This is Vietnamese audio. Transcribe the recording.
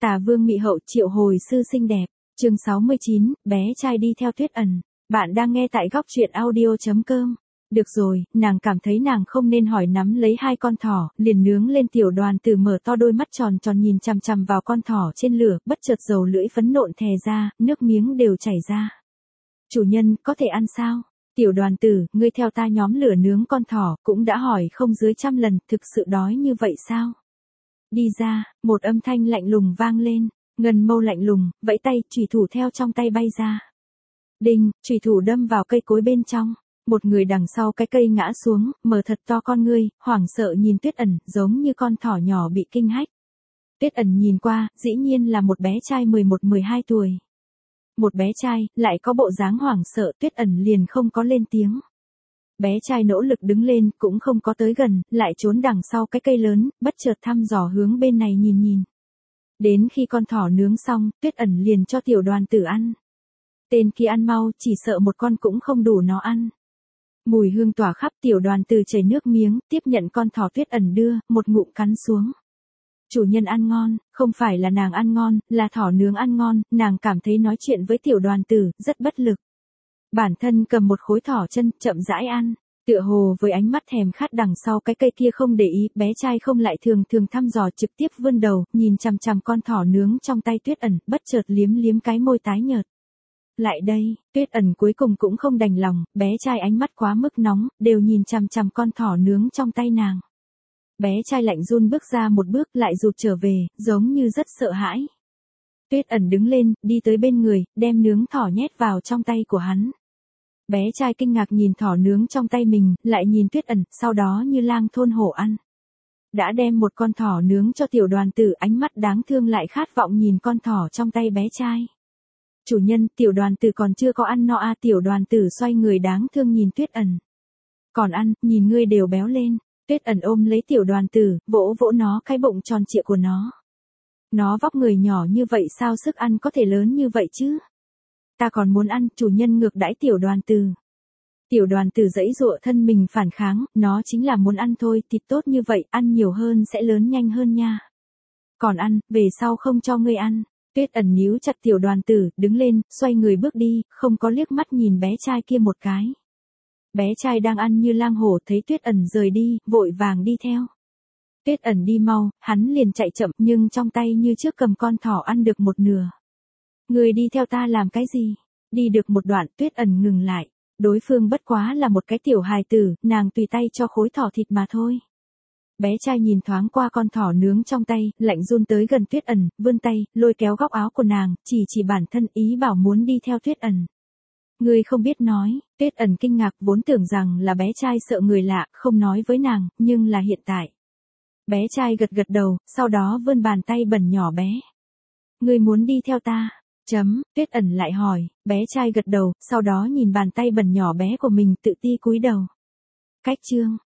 Tà Vương Mị Hậu triệu hồi sư xinh đẹp. Chương 69, bé trai đi theo Tuyết Ẩn. Bạn đang nghe tại góc truyện audio.com. Được rồi, nàng cảm thấy nàng không nên hỏi, nắm lấy hai con thỏ, liền nướng lên. Tiểu Đoàn Tử mở to đôi mắt tròn tròn nhìn chằm chằm vào con thỏ trên lửa, bất chợt dầu lưỡi phấn nộn thè ra, nước miếng đều chảy ra. Chủ nhân, có thể ăn sao? Tiểu Đoàn Tử, ngươi theo ta nhóm lửa nướng con thỏ, cũng đã hỏi không dưới 100 lần, thực sự đói như vậy sao? Đi ra, một âm thanh lạnh lùng vang lên, Ngân Mâu lạnh lùng, vẫy tay, chùy thủ theo trong tay bay ra. Đinh, chùy thủ đâm vào cây cối bên trong. Một người đằng sau cái cây ngã xuống, mở thật to con ngươi, hoảng sợ nhìn Tuyết Ẩn, giống như con thỏ nhỏ bị kinh hách. Tuyết Ẩn nhìn qua, dĩ nhiên là một bé trai 11-12 tuổi. Một bé trai, lại có bộ dáng hoảng sợ, Tuyết Ẩn liền không có lên tiếng. Bé trai nỗ lực đứng lên, cũng không có tới gần, lại trốn đằng sau cái cây lớn, bất chợt thăm dò hướng bên này nhìn nhìn. Đến khi con thỏ nướng xong, Tuyết Ẩn liền cho Tiểu Đoàn Tử ăn. Tên kia ăn mau, chỉ sợ một con cũng không đủ nó ăn. Mùi hương tỏa khắp, Tiểu Đoàn Tử chảy nước miếng, tiếp nhận con thỏ Tuyết Ẩn đưa, một ngụm cắn xuống. Chủ nhân ăn ngon, không phải là nàng ăn ngon, là thỏ nướng ăn ngon, nàng cảm thấy nói chuyện với Tiểu Đoàn Tử, rất bất lực. Bản thân cầm một khối thỏ chân, chậm rãi ăn, tựa hồ với ánh mắt thèm khát đằng sau cái cây kia không để ý, bé trai không lại thường thăm dò, trực tiếp vươn đầu, nhìn chằm chằm con thỏ nướng trong tay Tuyết Ẩn, bất chợt liếm liếm cái môi tái nhợt. Lại đây, Tuyết Ẩn cuối cùng cũng không đành lòng, bé trai ánh mắt quá mức nóng, đều nhìn chằm chằm con thỏ nướng trong tay nàng. Bé trai lạnh run bước ra một bước, lại rụt trở về, giống như rất sợ hãi. Tuyết Ẩn đứng lên, đi tới bên người, đem nướng thỏ nhét vào trong tay của hắn. Bé trai kinh ngạc nhìn thỏ nướng trong tay mình, lại nhìn Tuyết Ẩn, sau đó như lang thôn hổ ăn. Đã đem một con thỏ nướng cho Tiểu Đoàn Tử, ánh mắt đáng thương lại khát vọng nhìn con thỏ trong tay bé trai. Chủ nhân, Tiểu Đoàn Tử còn chưa có ăn no à? Tiểu Đoàn Tử xoay người đáng thương nhìn Tuyết Ẩn. Còn ăn, nhìn ngươi đều béo lên. Tuyết Ẩn ôm lấy Tiểu Đoàn Tử, vỗ vỗ nó cái bụng tròn trịa của nó. Nó vóc người nhỏ như vậy sao sức ăn có thể lớn như vậy chứ? Ta còn muốn ăn, chủ nhân ngược đãi Tiểu Đoàn Tử. Tiểu Đoàn Tử giãy giụa thân mình phản kháng, nó chính là muốn ăn thôi, thịt tốt như vậy, ăn nhiều hơn sẽ lớn nhanh hơn nha. Còn ăn, về sau không cho ngươi ăn. Tuyết Ẩn níu chặt Tiểu Đoàn Tử, đứng lên, xoay người bước đi, không có liếc mắt nhìn bé trai kia một cái. Bé trai đang ăn như lang hổ, thấy Tuyết Ẩn rời đi, vội vàng đi theo. Tuyết Ẩn đi mau, hắn liền chạy chậm, nhưng trong tay như trước cầm con thỏ ăn được một nửa. Người đi theo ta làm cái gì? Đi được một đoạn, Tuyết Ẩn ngừng lại. Đối phương bất quá là một cái tiểu hài tử, nàng tùy tay cho khối thỏ thịt mà thôi. Bé trai nhìn thoáng qua con thỏ nướng trong tay, lạnh run tới gần Tuyết Ẩn, vươn tay, lôi kéo góc áo của nàng, chỉ bản thân, ý bảo muốn đi theo Tuyết Ẩn. Ngươi không biết nói, Tuyết Ẩn kinh ngạc, vốn tưởng rằng là bé trai sợ người lạ, không nói với nàng, nhưng là hiện tại. Bé trai gật gật đầu, sau đó vươn bàn tay bẩn nhỏ bé. Ngươi muốn đi theo ta? Tuyết Ẩn lại hỏi, bé trai gật đầu, sau đó nhìn bàn tay bẩn nhỏ bé của mình, tự ti cúi đầu. Cách chương.